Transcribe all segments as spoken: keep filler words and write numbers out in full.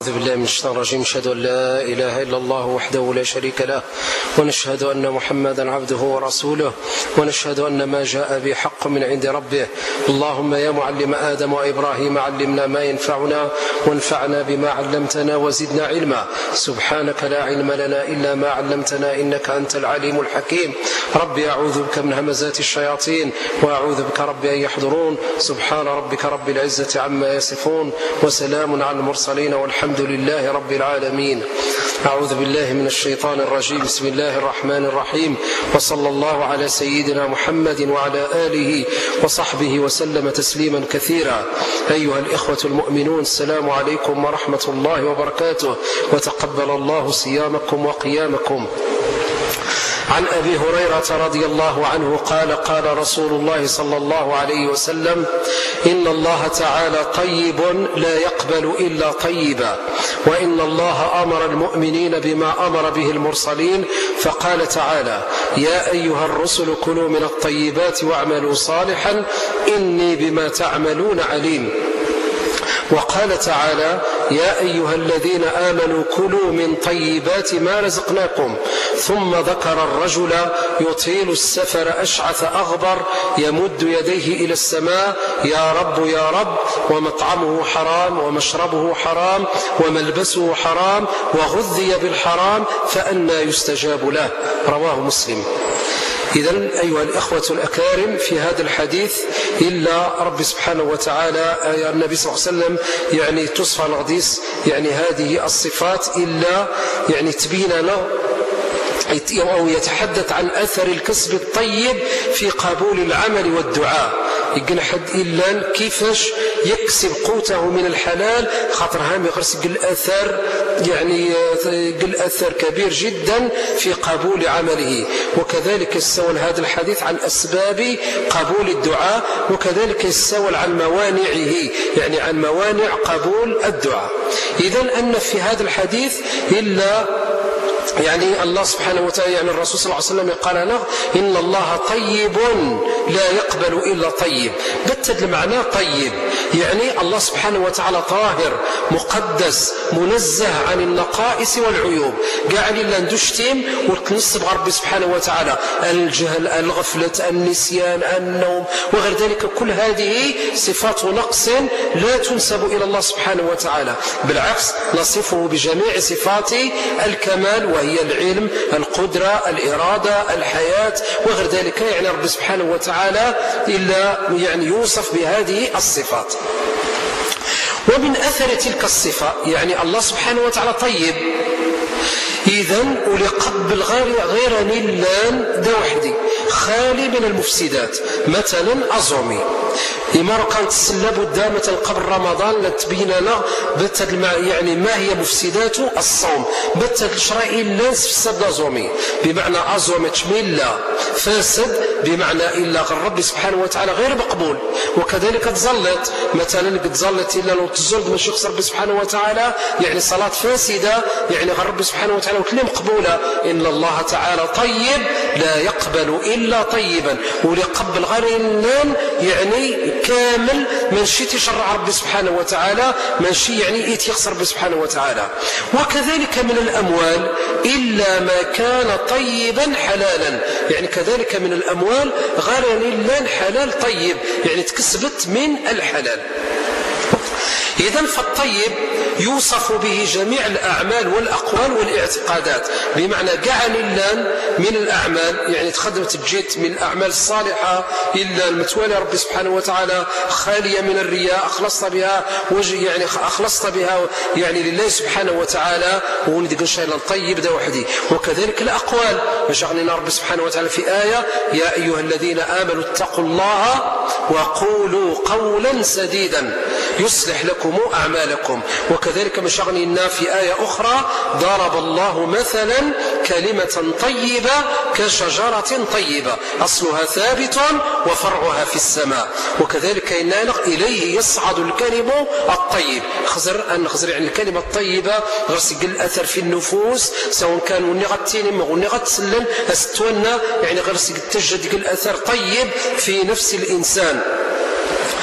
أعوذ بالله من الشيطان الرجيم. نشهد أن لا إله إلا الله وحده لا شريك له، ونشهد أن محمدا عبده ورسوله، ونشهد أن ما جاء به حق من عند ربه. اللهم يا معلم آدم وإبراهيم علمنا ما ينفعنا وانفعنا بما علمتنا وزدنا علما. سبحانك لا علم لنا إلا ما علمتنا إنك أنت العليم الحكيم. ربي أعوذ بك من همزات الشياطين وأعوذ بك ربي أن يحضرون. سبحان ربك رب العزة عما يصفون وسلام على المرسلين والحمد الحمد لله رب العالمين. أعوذ بالله من الشيطان الرجيم. بسم الله الرحمن الرحيم، وصلى الله على سيدنا محمد وعلى آله وصحبه وسلم تسليما كثيرا. أيها الإخوة المؤمنون، السلام عليكم ورحمة الله وبركاته، وتقبل الله صيامكم وقيامكم. عن أبي هريرة رضي الله عنه قال قال رسول الله صلى الله عليه وسلم: إن الله تعالى طيب لا يقبل إلا طيبا، وإن الله أمر المؤمنين بما أمر به المرسلين، فقال تعالى: يا أيها الرسل كلوا من الطيبات واعملوا صالحا إني بما تعملون عليم. وقال تعالى: يا أيها الذين آمنوا كلوا من طيبات ما رزقناكم. ثم ذكر الرجل يطيل السفر أشعث أغبر يمد يديه إلى السماء: يا رب يا رب، ومطعمه حرام ومشربه حرام وملبسه حرام وغذي بالحرام فأنى يستجاب له. رواه مسلم. إذن أيها الإخوة الأكارم، في هذا الحديث إلا رب سبحانه وتعالى النبي صلى الله عليه وسلم يعني تصفى الغديس يعني هذه الصفات إلا يعني تبين له أو يتحدث عن أثر الكسب الطيب في قبول العمل والدعاء. يقول حد إلا كيفاش يكسب قوته من الحلال، خاطر هام يغرس قل أثر يعني قل أثر كبير جدا في قبول عمله. وكذلك يستول هذا الحديث عن أسباب قبول الدعاء، وكذلك يستول عن موانعه يعني عن موانع قبول الدعاء. إذن أن في هذا الحديث إلا يعني الله سبحانه وتعالى يعني الرسول صلى الله عليه وسلم قال له: إن الله طيب لا يقبل إلا طيب. بتد المعنى طيب يعني الله سبحانه وتعالى طاهر مقدس منزه عن النقائص والعيوب. قاعد إلا ندشتم وتنصب ربي سبحانه وتعالى الجهل، الغفلة، النسيان، النوم وغير ذلك. كل هذه صفات نقص لا تنسب إلى الله سبحانه وتعالى، بالعكس نصفه بجميع صفات الكمال، وهي العلم، القدرة، الإرادة، الحياة وغير ذلك. يعني رب سبحانه وتعالى إلا يعني يوصف بهذه الصفات. ومن أثر تلك الصفة يعني الله سبحانه وتعالى طيب، إذن ولقبل غير نلان دا وحدي خالي من المفسدات. مثلا أزومي إمارة كانت تسلب الدامة قبل رمضان لتبين لنا بتد يعني ما هي مفسدات الصوم. بتد الشرائع إلا فسد أزومي بمعنى أزومي تشميلا فاسد بمعنى إلا الرب سبحانه وتعالى غير مقبول. وكذلك تزلت مثلا قد زلت إلا لو تزلت من شخص رب سبحانه وتعالى يعني صلاة فاسدة يعني الرب سبحانه وتعالى وكلمة مقبولة. إن الله تعالى طيب لا يقبل إلا طيبا، وليقبل غير النام يعني كامل من شيء تشرع رب سبحانه وتعالى من شيء يعني يتيخسر رب سبحانه وتعالى. وكذلك من الأموال إلا ما كان طيبا حلالا، يعني كذلك من الأموال غير إلا حلال طيب يعني تكسبت من الحلال. إذن فالطيب يوصف به جميع الأعمال والأقوال والاعتقادات، بمعنى جعل الله من الأعمال يعني تخدمت بجيت من الأعمال الصالحة إلا المتوالي رب سبحانه وتعالى خالية من الرياء، أخلصت بها وجه يعني أخلصت بها يعني لله سبحانه وتعالى، وندق إن شاء الله الطيب ده وحدي. وكذلك الأقوال وجعلنا رب سبحانه وتعالى في آية: يا أيها الذين آمنوا اتقوا الله وقولوا قولا سديدا يصلح لكم أعمالكم. وكذلك مشغلنا في آية أخرى: ضرب الله مثلا كلمة طيبة كشجرة طيبة أصلها ثابت وفرعها في السماء. وكذلك إن إليه يصعد الكلم الطيب. خزر أن خزر يعني الكلمة الطيبة غرسق الأثر في النفوس، سواء كان ونغتين ونغتسلن أستونا يعني غرسق التجد الأثر طيب في نفس الإنسان.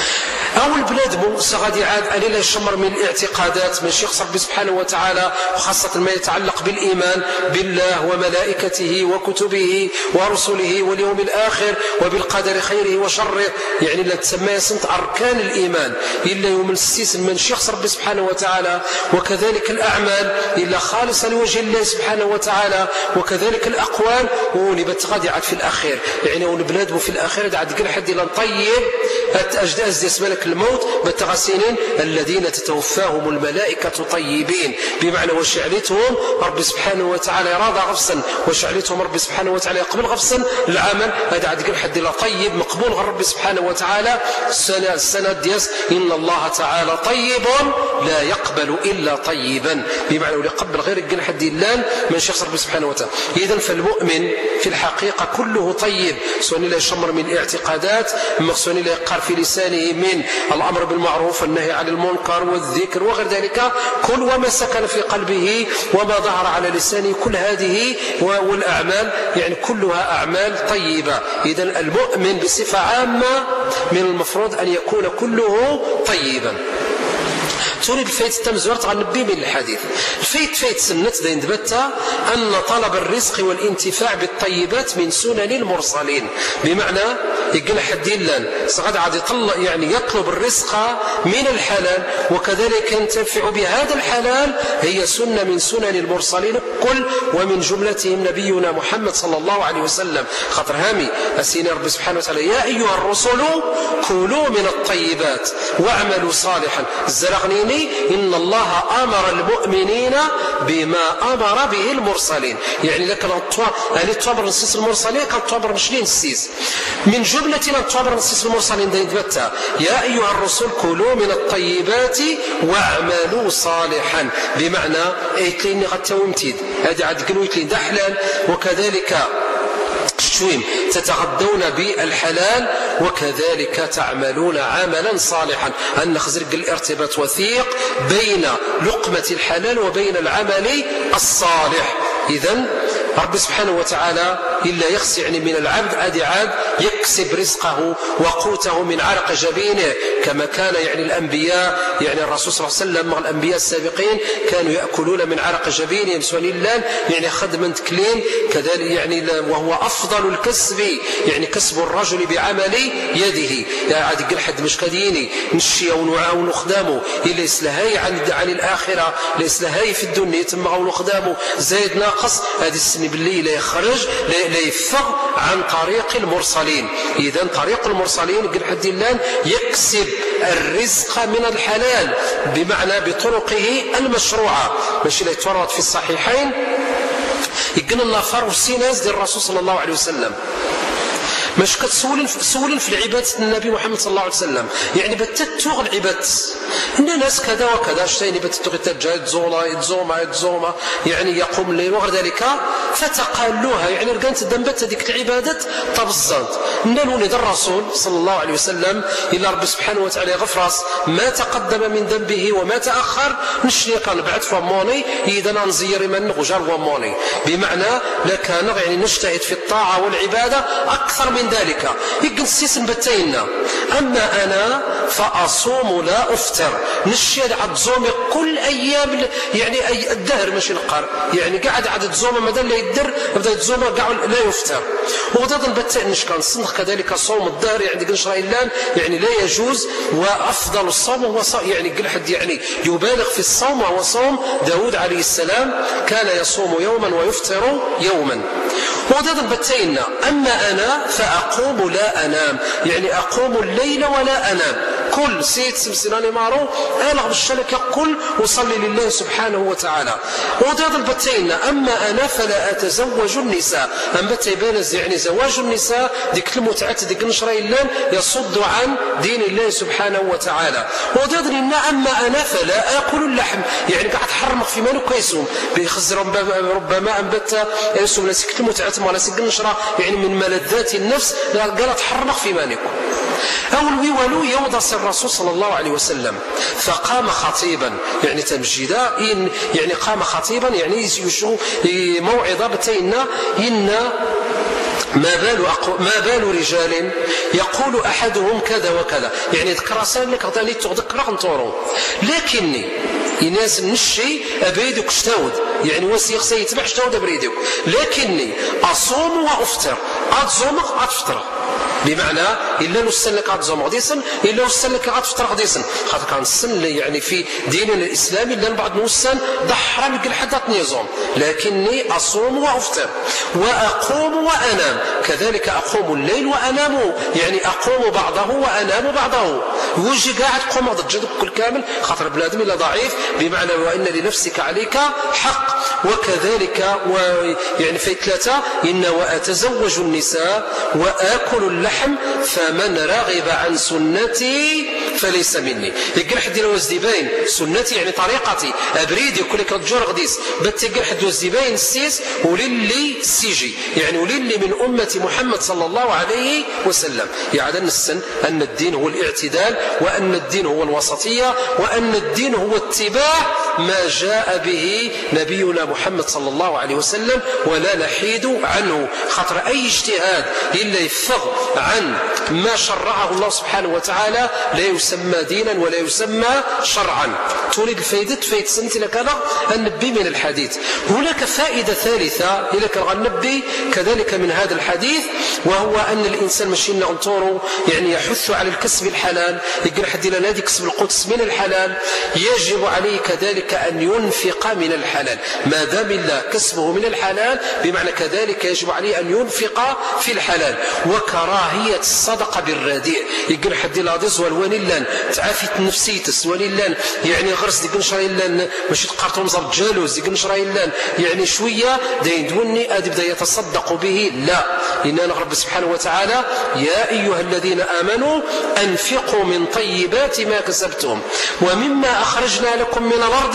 أو البلاد مو غادي عاد ألي لا يشمر من الاعتقادات ماشي يخسر ربي سبحانه وتعالى، وخاصة ما يتعلق بالإيمان بالله وملائكته وكتبه ورسله واليوم الآخر وبالقدر خيره وشره، يعني لا تسمى سنت أركان الإيمان إلا يوم السيس ماشي يخسر ربي سبحانه وتعالى، وكذلك الأعمال إلا خالصة لوجه الله سبحانه وتعالى، وكذلك الأقوال ونبت غادي عاد في الأخير، يعني ونبلاد في الأخير عاد كل حد إلا نطيب أجداز ديس ملك الموت بالتغسينين الذين تتوفاهم الملائكة طيبين، بمعنى وشعلتهم رب سبحانه وتعالى راضى غفصا، وشعلتهم رب سبحانه وتعالى يقبل غفصا العمل هذا عاد كل حد إلا طيب مقبول غير رب سبحانه وتعالى. السنة, السنة ديس إن الله تعالى طيب لا يقبل إلا طيبا، بمعنى ويقبل غير كل حد إلا من شخص رب سبحانه وتعالى. إذن فالمؤمن في الحقيقة كله طيب، سواء لا يشمر من الاعتقادات، سواء لا يقر في لسانه من الأمر بالمعروف والنهي عن المنكر والذكر وغير ذلك، كل وما سكن في قلبه وما ظهر على لسانه، كل هذه والأعمال يعني كلها أعمال طيبة. إذن المؤمن بصفة عامة من المفروض أن يكون كله طيبا. تولي الفايت التمزورت غنبي من الحديث الفايت فايت سنت دين دبتا أن طلب الرزق والانتفاع بالطيبات من سنن المرسلين، بمعنى يقول حد لان سقد عاد يطلع يعني يطلب الرزق من الحلال وكذلك ينتفع بهذا الحلال، هي سنة من سنن المرسلين كل، ومن جملتهم نبينا محمد صلى الله عليه وسلم. خاطر هامي السيني رب سبحانه وتعالى يا أيها الرسل كلوا من الطيبات واعملوا صالحا. الزرغنيني إن الله أمر المؤمنين بما أمر به المرسلين، يعني لك أن تعبر نسيس المرسلين كان تعبر مشلين السيس من جملة أن تعبر نسيس المرسلين دين دبتا يا أيها الرسل كلوا من الطيبات واعملوا صالحا، بمعنى ايتلين قد تومتيد هذا عاد قلوا ايتلين ده حلال، وكذلك شويم تتغدون بالحلال وكذلك تعملون عملا صالحا، أن نخزرق الارتباط وثيق بين لقمة الحلال وبين العمل الصالح. إذن رب سبحانه وتعالى إلا يخسي يعني من العبد أدي عاد يكسب رزقه وقوته من عرق جبينه، كما كان يعني الأنبياء يعني الرسول صلى الله عليه وسلم مع الأنبياء السابقين كانوا يأكلون من عرق جبينهم سواء الله يعني خدمة تكلين كذلك، يعني وهو أفضل الكسب يعني كسب الرجل بعمل يده. يعني عاد يقول حد مش كديني نشي أو نعاون خدامه إلا يسلهاي عن عن الآخرة لا يسلهاي في الدنيا تم أو خدامه زايد ناقص، هذه السن بالليل لا يخرج لا يفغ عن طريق المرسلين. إذن طريق المرسلين قل حد الله يكسب الرزق من الحلال بمعنى بطرقه المشروعة، ماشي لا يتورط في الصحيحين يقول الله فارو السيناز دي الرسول صلى الله عليه وسلم مش كتسولين سولين في العبادة النبي محمد صلى الله عليه وسلم، يعني بتتوغ العبادة إن ناس كذا وكذا شتيني بتتوغ تجاهد زولا يتزوما يتزوما يعني يقوم الليل وغير ذلك، فتقالوها يعني رقانت دنبت هذيك العبادة تبزنت نالوني ذا الرسول صلى الله عليه وسلم إلا رب سبحانه وتعالى غفرس ما تقدم من ذنبه وما تأخر نشني كان بعد فموني إذا ننزير من غجر وموني، بمعنى لكان يعني نجتهد في الطاعة والعبادة أكثر من ذلك. يقول السيسن بتينا أما أنا فأصوم لا أفطر نشيد عد زومي كل أيام يعني أي الدهر ماشي القر يعني قاعد عدد زومة مدى لا يدر بدأ زومة قاعد لا يفطر وغدا بتين نش كان صندق كذلك صوم الدهر يعني قل شرايلان يعني لا يجوز، وأفضل الصوم هو يعني قل حد يعني يبالغ في الصوم وهو صوم داود عليه السلام كان يصوم يوما ويفطر يوما. وغدا بتينا أما أنا فأقوم لا أنام يعني أقوم الليل ولا أنام كل سيد سمسناني مارو ألغ بالشلك كل وصلي لله سبحانه وتعالى. وضيض البتين أما أنا فلا أتزوج النساء أم بتي بانز يعني زواج النساء ديك المتعة ديك نشري الله يصد عن دين الله سبحانه وتعالى. وضيض لنا أما أنا فلا أكل اللحم يعني قاعد حرمق في مالو كيسوم بيخزر ربما أم بتا يسوم لسك المتعة ما لسك نشرة يعني من ملذات النفس قالت حرمق في مالكم. أول ويولو يوضس الرسول صلى الله عليه وسلم فقام خطيبا يعني تمجيدا يعني قام خطيبا يعني يشو موعظة بتينا إن ما بال ما بال رجال يقول أحدهم كذا وكذا، يعني ذكر سالك غطاني تذكر غنطورو، لكني الناس نشي أبيدك اشتاود، يعني وسيخ سيتبع اشتاود بريدك، لكني أصوم وأفطر، أتصوم أتفطر، بمعنى إلا نسلك أتصوم غديسا إلا نسلك أتفطر غديسا، خاطر كان السن يعني في ديننا الإسلامي إلا بعض نوسان ضحرم يقول حتى نظام، لكني أصوم وأفطر وأقوم وأنام، كذلك أقوم الليل وأنام، يعني أقوم بعضه وأنام بعضه، وجي قاعد قوم ضد كل كامل، خاطر بلادم إلا ضعيف، بمعنى وإن لنفسك عليك حق. وكذلك يعني في ثلاثة إن وأتزوج النساء وآكل اللحم فمن رغب عن سنتي فليس مني. يقول حد الوزدي باين سنتي يعني طريقتي أبريدي كل كرجور غديس بتقول حد الوزدي باين السيس وللي سيجي، يعني وللي من أمة محمد صلى الله عليه وسلم. يعلن السن أن الدين هو الاعتدال، وأن الدين هو الوسطية، وأن الدين هو اتباع ما جاء به نبينا محمد صلى الله عليه وسلم ولا نحيد عنه، خاطر أي اجتهاد إلا يفغ عن ما شرعه الله سبحانه وتعالى لا يسمى دينا ولا يسمى شرعا. تريد الفائدة فائدة سنتي لكذا النبي من الحديث. هناك فائدة ثالثة إلى النبي كذلك من هذا الحديث، وهو أن الإنسان ماشي ننطره يعني يحث على الكسب الحلال، يقول حد لا نادي كسب القدس من الحلال، يجب عليه كذلك أن ينفق من الحلال ما دام الله كسبه من الحلال، بمعنى كذلك يجب عليه أن ينفق في الحلال. وكراهية الصدقة بالرديء، يقول حد لا دز والوان لان تعافيت نفسيتس ولي لان يعني غرس ديك نشري لان ماشي تقارتهم زرد جالوز ديك نشري لان يعني شوية داين دوني أدي بدا يتصدق به، لا، إن رب سبحانه وتعالى يا أيها الذين آمنوا أنفقوا من طيبات ما كسبتم ومما أخرجنا لكم من الأرض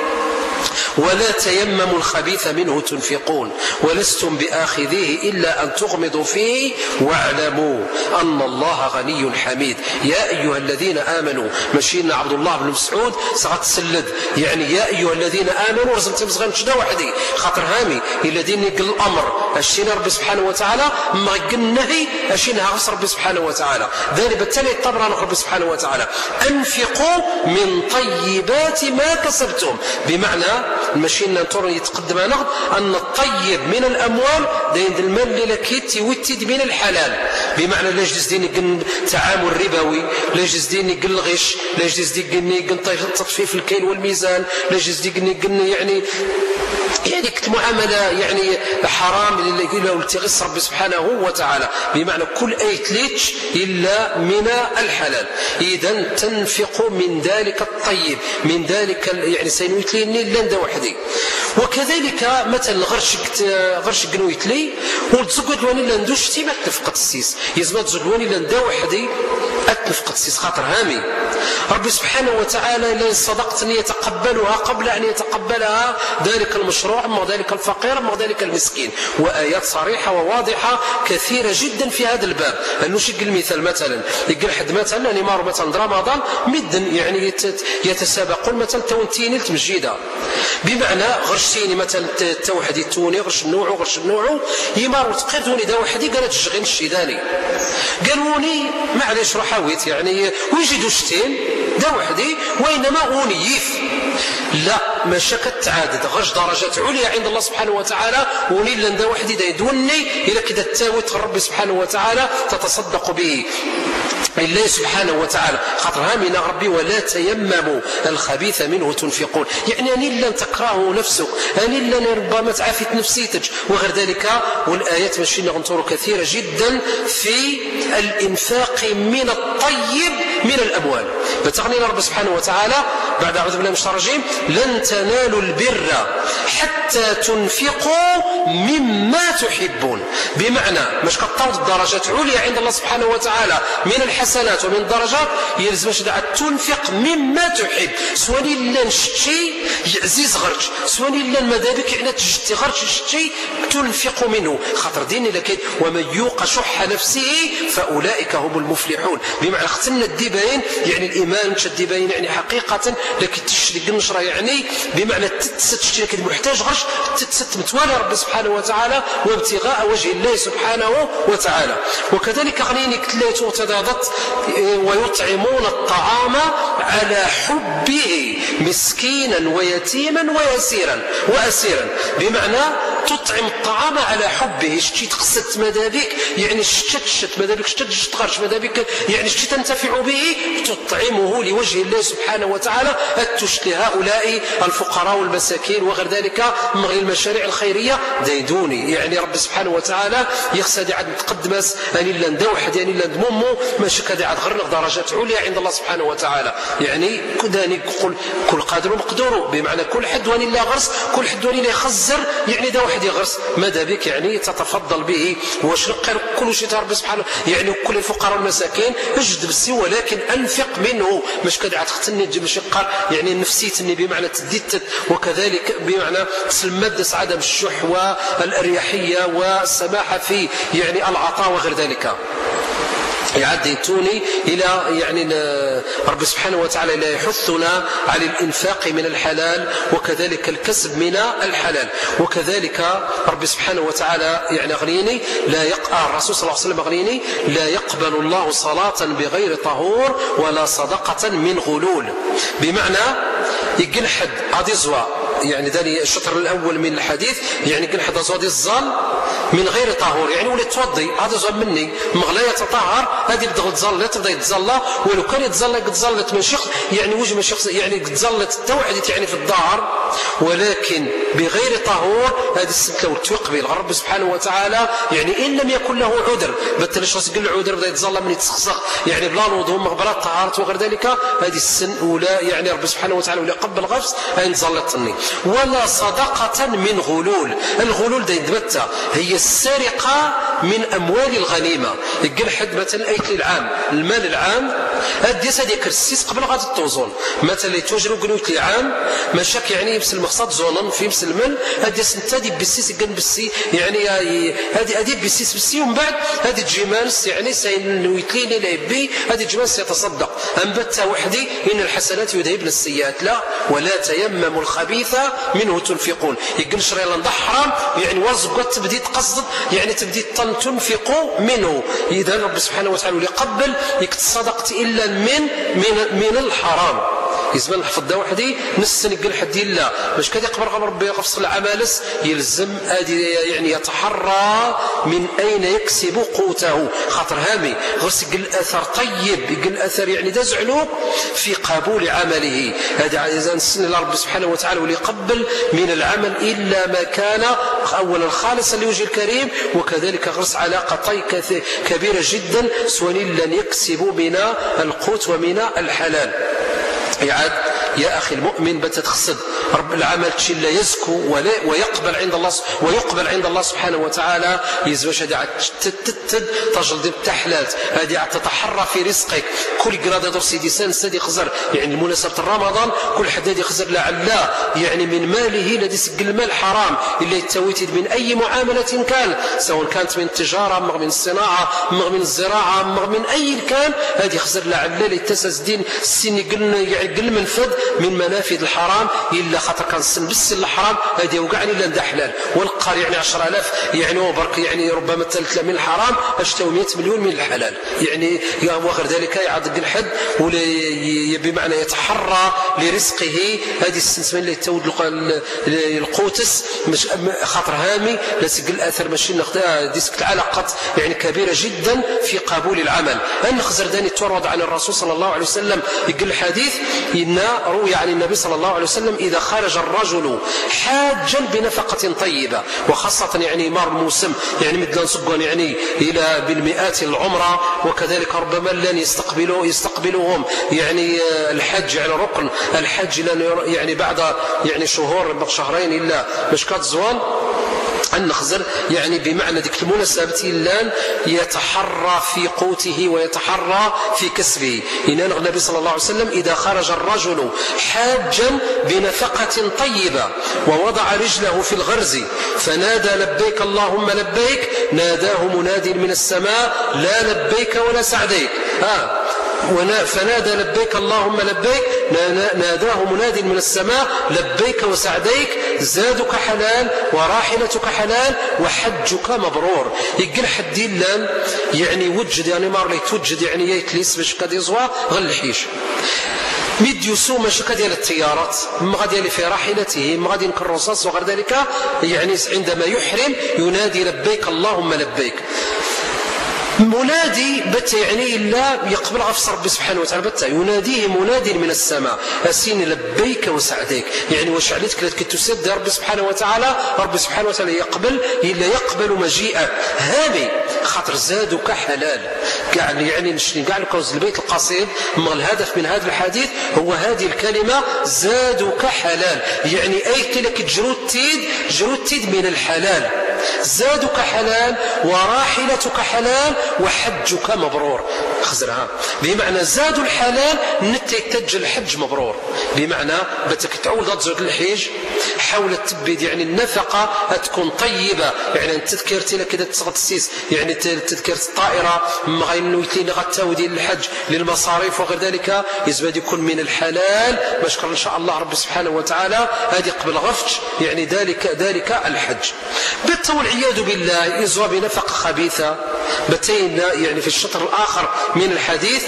ولا تيمموا الخبيث منه تنفقون ولستم بآخذيه إلا أن تغمضوا فيه واعلموا أن الله غني حميد. يا أيها الذين آمنوا مشينا عبد الله بن مسعود سغت سلد، يعني يا أيها الذين آمنوا رزم تمزغن شدا وحدي، خاطر هامي الذين يقل الأمر أشينا رب سبحانه وتعالى ما يقل النهي أشينا غص رب سبحانه وتعالى، ذلك بالتالي الطبران رب سبحانه وتعالى أنفقوا من طيبات ما كسبتم، بمعنى المشين نطور يتقدم نقد أن الطيب من الأموال دين المال اللي لكيتي وتد من الحلال، بمعنى لا يجلس ديني قن تعامل ربوي، لا يجلس ديني قن الغش، لا يجلس ديني قن تطفيف الكيل والميزان، لا يجلس ديني قن يعني يعني معاملة يعني حرام اللي التغس رب سبحانه وتعالى، بمعنى كل أي تليتش إلا من الحلال. إذن تنفق من ذلك الطيب من ذلك يعني سينويتليني لندا وحدي. وكذلك مثلا غرش غرش قنويتلي وتزقد واني لندوش تي ما تنفقت السيس يزما تزقد لندا وحدي أتنفقت السيس، خاطر هامي رب سبحانه وتعالى لا صدقت يتقبلها قبل أن يتقبلها ذلك المشروع أما ذلك الفقير أما ذلك المسكين، وآيات صريحة وواضحة كثيرة جدا في هذا الباب. نشق المثال مثلا يقول حد مثلا أني مار مثلا رمضان مدن يعني يتسابقون مثلا تونتيني التمجيدة، بمعنى غرشتيني مثلا توحدي التوني غرش النوع غرش النوع يمار وتقيدوني دا وحدي قالت تشغين الشيداني قالوني معليش روحاويت يعني ويجدوا شتين دا وحدي وإنما أونيف، لا ما شكت تعادد غش درجات عليا عند الله سبحانه وتعالى وني لن دا وحدي دا يدوني إلى كده تاوت الرب سبحانه وتعالى تتصدق به الله سبحانه وتعالى، خاطر هامنا ربي ولا تيمموا الخبيث منه تنفقون، يعني أني لن تكرهه نفسك، أني لن ربما تعافيت نفسيتك وغير ذلك. والآيات مشينا غنطور كثيرة جدا في الإنفاق من الطيب من الأموال. بتغني رب سبحانه وتعالى بعد أعوذ بالله من الشيطان الرجيم لن تنالوا البر حتى تنفقوا مما تحبون، بمعنى مش كطود الدرجات عليا عند الله سبحانه وتعالى من الحسنات ومن الدرجات يلزمش تنفق مما تحب، سواء لن شتي يعزيز غرج سواء لن مدابك يعني تجتي غرج شتي تنفق منه، خاطر ديني لكن ومن يوق شح نفسه فأولئك هم المفلحون، بمعنى اختلنا الدباين يعني الإيمان تشدي باين يعني حقيقة لكن تشري النشرة يعني بمعنى تتشتري كده محتاج غرش تتست متوالي رب سبحانه وتعالى وابتغاء وجه الله سبحانه وتعالى. وكذلك غنيني كتلات وتضادت ويطعمون الطعام على حبه مسكينا ويتيما ويسيرا وأسيرا بمعنى تطعم الطعام على حبه. شتي تقصد مدابك يعني شتت شت مدابك شتت تغرش مدابك يعني شتي تنتفع به تطعمه لوجه الله سبحانه وتعالى أتشت لهؤلاء الفقراء والمساكين وغير ذلك من غير المشاريع الخيرية ديدوني يعني رب سبحانه وتعالى يخسد عاد متقدمس أني لا ندوحد يعني لا ندممو ماشي كذا عاد غرنق درجات عليا عند الله سبحانه وتعالى يعني كداني كل كل قادر ومقدور بمعنى كل حد واني لا غرس كل حد واني لا يخزر يعني دا واحد يغرس ماذا بك يعني تتفضل به واش نقر كل شيء رب سبحانه يعني كل الفقراء والمساكين اجد بالسي ولكن انفق منه مش كذا عاد ختني تجيب شي قال يعني نفسيتني بمعنى تديت وكذلك بمعنى تسلمد عدم الشح والاريحيه والسماحه في يعني العطاء وغير ذلك يعديتوني إلى يعني رب سبحانه وتعالى لا يحثنا على الإنفاق من الحلال وكذلك الكسب من الحلال. وكذلك رب سبحانه وتعالى يعني أغنيني لا يقع الرسول صلى الله عليه وسلم أغنيني لا يقبل الله صلاة بغير طهور ولا صدقة من غلول بمعنى يقل حد عادي زوا يعني ذلك الشطر الأول من الحديث يعني قل حد زوا دي الظل من غير طهور يعني ولي توضي هذا زوا مني مغلا يتطهر هذه بدغ تزل تبدا يتزلى ولو كان يتزلى قد زلت من شخص يعني وجه من شخص يعني قد زلت توحدت يعني في الظهر ولكن بغير طهور هذه السنه لو تقبل رب سبحانه وتعالى يعني ان لم يكن له عذر مثلا شخص قال له عذر بدا يتزلى من يتسخسخ يعني بلا الوضوء مغبره طهارت وغير ذلك هذه السن ولا يعني رب سبحانه وتعالى ولا قبل غفص ان تزلطني ولا صدقه من غلول. الغلول ده يدبتها هي السرقه من اموال الغنيمه يقول حد مثلا ايت العام المال العام اديس هذيك السيس قبل غادي توزون مثلا يتوجروا قلوت لي عام مشاك يعني يمس المقصد زونن في يمس المال اديس انت دي بالسيس قال بالسي يعني هذه هذه بالسيس بالسي ومن بعد هذه تجيمانس يعني سينويتليني لعبي هذه تجيمانس يتصدق انبت وحدي ان الحسنات يذهبن السيئات لا ولا تيمموا الخبيث منه تنفقون يقول شري الله حرام يعني وزقت تبدي تقصد يعني تبدي تنفقوا منه اذا رب سبحانه وتعالى يقبل يتصدقت الا من من من الحرام يزمن الحفظ ده وحدي نسن يقول حدي لا باش كذا يقبل ربي يقفص العمالس يلزم ادي يعني يتحرى من اين يكسب قوته خاطر هامي غرس يقول اثر طيب يقول اثر يعني ده زعلو في قبول عمله هذا اذا نسن رب سبحانه وتعالى وليقبل من العمل الا ما كان اولا خالصا لوجه الكريم وكذلك غرس علاقه كبيره جدا سواء لن يكسبوا من القوت ومن الحلال. يعاد يا أخي المؤمن بتتخصد رب العمل تشي لا يزكو ولا ويقبل عند الله ويقبل عند الله سبحانه وتعالى يزوج هذه تتد تجلد بتحلات هذه تتحرى في رزقك كل قرادة دور سيدي سان سيدي خزر يعني المناسبة رمضان كل حد هذه خزر لعل يعني من ماله الذي سجل المال حرام اللي يتويتد من أي معاملة كان سواء كانت من التجارة مغ من الصناعة مغ من الزراعة مغ من أي كان هذه خزر لعل لتسس دين السن قلنا يعني قل منفذ من منافذ الحرام إلا خاطر كان السن بالسن الحرام هذه وقعني إلا ندى حلال والقار يعني عشرة آلاف يعني وبرك يعني ربما ثلاثة من الحرام أشتوا مئة مليون من الحلال يعني وغير ذلك يعض الحد ولا بمعنى يتحرى لرزقه هذه السن اللي تود القوتس مش خاطر هامي لا سجل الأثر ماشي ناخذها ديسك العلاقة يعني كبيرة جدا في قبول العمل. أن خزر داني تورد عن الرسول صلى الله عليه وسلم يقول الحديث إن روي عن النبي صلى الله عليه وسلم إذا خرج الرجل حاجا بنفقة طيبة وخاصة يعني مار الموسم يعني مثل نسقون يعني إلى بالمئات العمرة وكذلك ربما لن يستقبلوا يستقبلوهم يعني الحج يعني ركن الحج يعني بعد يعني شهور شهرين إلا مش كاتزوان أن خزر يعني بمعنى ذيك المناسبة إلا يتحرى في قوته ويتحرى في كسبه. إن النبي صلى الله عليه وسلم إذا خرج الرجل حاجا بنفقة طيبة ووضع رجله في الغرز فنادى لبيك اللهم لبيك ناداه مناد من السماء لا لبيك ولا سعديك. آه فنادى لبيك اللهم لبيك، ناداه مناد من السماء لبيك وسعديك، زادك حلال وراحلتك حلال وحجك مبرور. يقل حدي اللام يعني وجد يعني مار لي توجد يعني يتليس باش قد يزوى غير الحيش ميد يسوم شكا ديال التيارات ما غادي اللي في راحلته ما غادي ينكر الرصاص وغير ذلك، يعني عندما يحرم ينادي لبيك اللهم لبيك. منادي بت يعني لا يقبل غفص ربي سبحانه وتعالى، بت يناديه مناد من السماء أسين لبيك وسعديك، يعني واش عليك لك تسد ربي سبحانه وتعالى، ربي سبحانه وتعالى يقبل إلا يقبل مجيئه هامي خاطر زادك حلال. يعني يعني نشري كاع الكوز البيت القصيد، ما الهدف من هذا الحديث هو هذه الكلمة زادك حلال، يعني أيت لك جرود تيد جرود تيد من الحلال، زادك حلال وراحلتك حلال وحجك مبرور. خزرها بمعنى زاد الحلال نتيتج الحج مبرور، بمعنى بتك تعود تزود الحج حاول تبيد يعني النفقة تكون طيبة، يعني تذكرتي لك كده تغطسيس يعني تذكرت الطائرة ما غينويتين غتاو ديال الحج للمصاريف وغير ذلك يزبد يكون من الحلال بشكر إن شاء الله رب سبحانه وتعالى هذه قبل غفتش يعني ذلك ذلك الحج. والعياذ بالله يزوى بنفقة خبيثة بتينا يعني في الشطر الآخر من الحديث،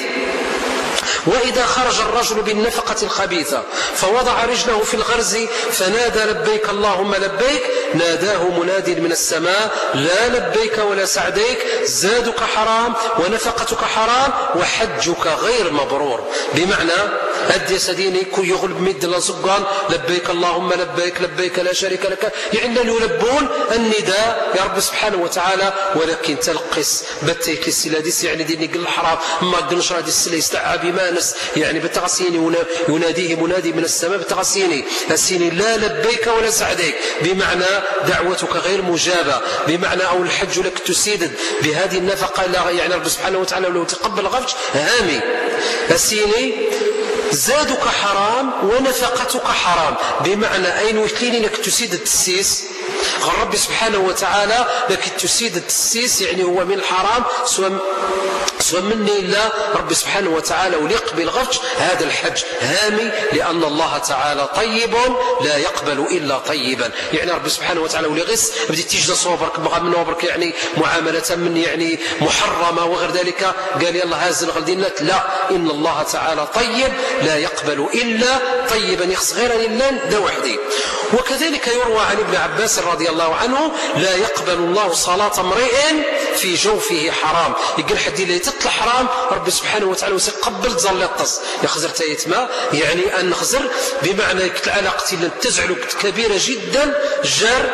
وإذا خرج الرجل بالنفقة الخبيثة فوضع رجله في الغرز فنادى لبيك اللهم لبيك، ناداه مناد من السماء لا لبيك ولا سعديك، زادك حرام ونفقتك حرام وحجك غير مبرور. بمعنى أدي سديني كي يغلب مد لزقان لبيك اللهم لبيك لبيك لا شريك لك، يعني يلبون النداء يا رب سبحانه وتعالى، ولكن تلقس بتيك السلاديس يعني ديني قل الحرام ما قلنش راه دي السلا يستعى بما يعني بتغسيني يناديه منادي من السماء بتغسيني السيني لا لبيك ولا سعديك، بمعنى دعوتك غير مجابة، بمعنى أو الحج لك تسيدد بهذه النفقة لا يعني رب سبحانه وتعالى لو تقبل غفش هامي السيني زادك حرام ونفقتك حرام، بمعنى أين وكليني لك تسيد التسيس غير ربي سبحانه وتعالى لك تسيد التسيس يعني هو من الحرام سواء سواء مني إلا ربي سبحانه وتعالى وليقبل غفش هذا الحج هامي، لأن الله تعالى طيب لا يقبل إلا طيبا، يعني ربي سبحانه وتعالى وليغس بديت تيجي صوبرك بغى من وبرك يعني معاملة من يعني محرمة وغير ذلك قال يلا هازل غلدينات، لا إن الله تعالى طيب لا يقبل إلا طيبا يخص غير لله ده وحدي. وكذلك يروى عن ابن عباس رضي الله عنه لا يقبل الله صلاة امرئ في جوفه حرام، يقول حدي اللي تطلع حرام ربي سبحانه وتعالى وسيقبل تظل الطس يخزر تيتما يعني أن نخزر بمعنى العلاقة اللي تزعل كبيرة جدا جار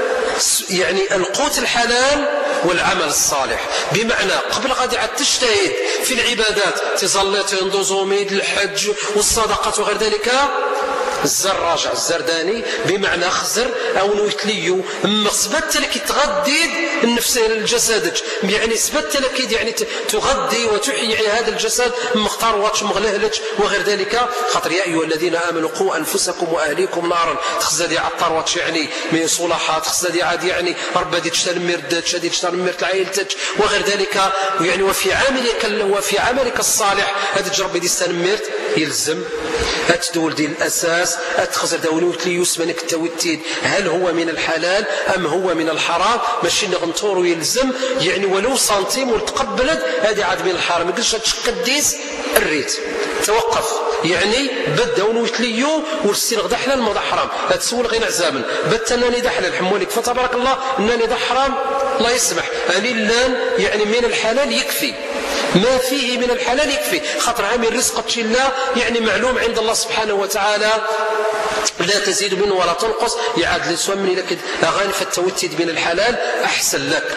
يعني القوت الحلال والعمل الصالح، بمعنى قبل غادي عاد تجتهد في العبادات تظل تندوزوميد الحج والصدقات وغير ذلك الزر راجع الزرداني بمعنى خزر او نوتليو اما سبت لك تغدي النفس الجسد يعني سبت لك يعني تغدي وتحيي هذا الجسد مختار واتش مغلهلج وغير ذلك خاطر يا ايها الذين امنوا قوا انفسكم واهليكم نارا تخزدي عطار واتش يعني من صلاحات تخزدي عاد يعني ربدي تشتمر تشدي تشتمر عائلتك وغير ذلك يعني وفي عملك وفي عملك الصالح هذا جرب دي استنمرت يلزم أتدول دي الأساس أتخزر دولوت لي يسمنك التوتيد هل هو من الحلال أم هو من الحرام ماشي نغنطور يلزم يعني ولو سنتيم وتقبلت هذه عاد من الحرام يقولش تقديس الريت توقف يعني بدا ونوتليو والسير غدا حلال ما حرام تسول غير عزاما بت انني دا حلال حمولك فتبارك الله انني دا حرام الله يسمح اني لان يعني من الحلال يكفي ما فيه من الحلال يكفي خاطر عامل رزق الله يعني معلوم عند الله سبحانه وتعالى لا تزيد منه ولا تنقص يعاد لسوى من لك أغاني فالتوتيد من الحلال أحسن لك.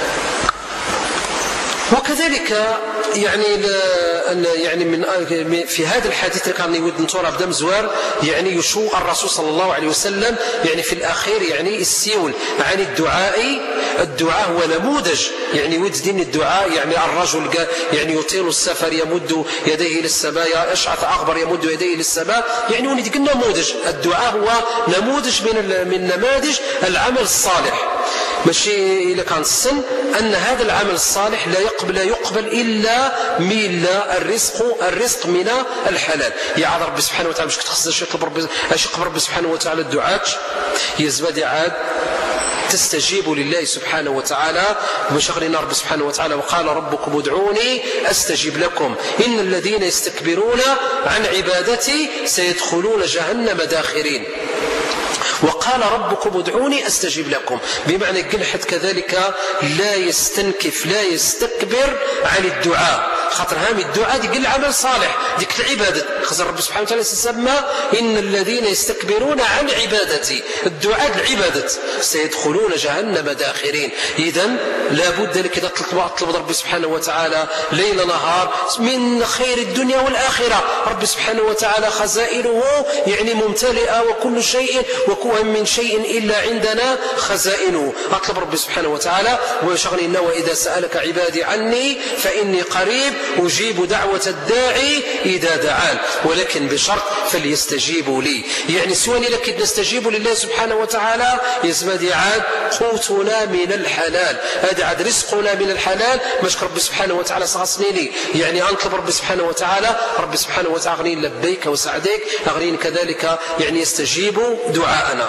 وكذلك يعني يعني من في هذا الحديث اللي كان يود نطور بدم زوار يعني يشو الرسول صلى الله عليه وسلم يعني في الأخير يعني السيول عن الدعاء الدعاء هو نموذج يعني ود دين الدعاء يعني الرجل يعني يطيل السفر يمد يديه للسماء أشعث أغبر يمد يديه للسماء يعني وني نموذج الدعاء هو نموذج من من نماذج العمل الصالح ماشي إلا كان السن أن هذا العمل الصالح لا يقبل, لا يقبل إلا من الرزق الرزق من الحلال. يعاد ربي سبحانه وتعالى باش كتخصص اش يقبل ربي سبحانه وتعالى الدعاء يزبد عاد تستجيب لله سبحانه وتعالى وشغلنا رب سبحانه وتعالى وقال ربكم ادعوني أستجب لكم إن الذين يستكبرون عن عبادتي سيدخلون جهنم داخرين. وقال ربكم ادعوني أستجب لكم بمعنى كل حد كذلك لا يستنكف لا يستكبر عن الدعاء خاطر هامي الدعاء ديك العمل صالح ديك العبادة خاطر رب سبحانه وتعالى سمى إن الذين يستكبرون عن عبادتي الدعاء العبادة سيدخلون جهنم داخرين. إذن لابد لك إذا تطلب رب سبحانه وتعالى ليل نهار من خير الدنيا والآخرة رب سبحانه وتعالى خزائنه يعني ممتلئة وكل شيء وكوهم من شيء إلا عندنا خزائنه. أطلب رب سبحانه وتعالى وشغلنا وإذا سألك عبادي عني فإني قريب أجيب دعوة الداعي إذا دعان ولكن بشرط فليستجيبوا لي يعني سواني لك نستجيب لله سبحانه وتعالى يزمد عاد قوتنا من الحلال هذا عاد رزقنا من الحلال مشك رب سبحانه وتعالى صغصنيني يعني أنطلب رب سبحانه وتعالى رب سبحانه وتعالى أغنين لبيك وسعديك أغنين كذلك يعني يستجيب دعاءنا.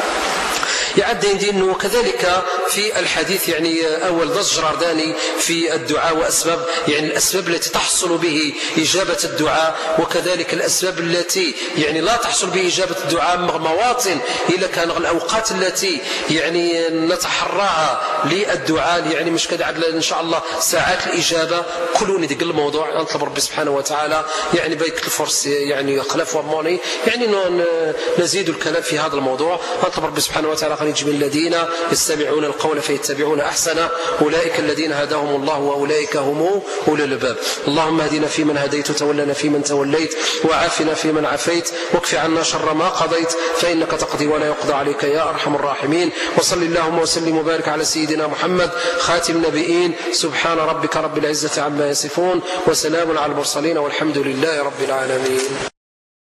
يعد دين وكذلك في الحديث يعني أول ضج رارداني في الدعاء وأسباب يعني الأسباب التي تحصل به إجابة الدعاء وكذلك الأسباب التي يعني لا تحصل به إجابة الدعاء مواطن إلا كان الأوقات التي يعني نتحراها للدعاء يعني مش كده إن شاء الله ساعات الإجابة كلون يدق الموضوع نطلب ربي سبحانه وتعالى يعني بيت الفرس يعني خلف وموني يعني نزيد الكلام في هذا الموضوع. نطلب ربي سبحانه وتعالى من الذين يستمعون القول فيتبعون أحسنه أولئك الذين هداهم الله وأولئك هم أولو الألباب. اللهم اهدنا فيمن هديت وتولنا فيمن توليت وعافنا فيمن عافيت واكف عنا شر ما قضيت فإنك تقضي ولا يقضى عليك يا أرحم الراحمين. وصل اللهم وسلم وبارك على سيدنا محمد خاتم النبيين سبحان ربك رب العزة عما يصفون وسلام على المرسلين والحمد لله رب العالمين.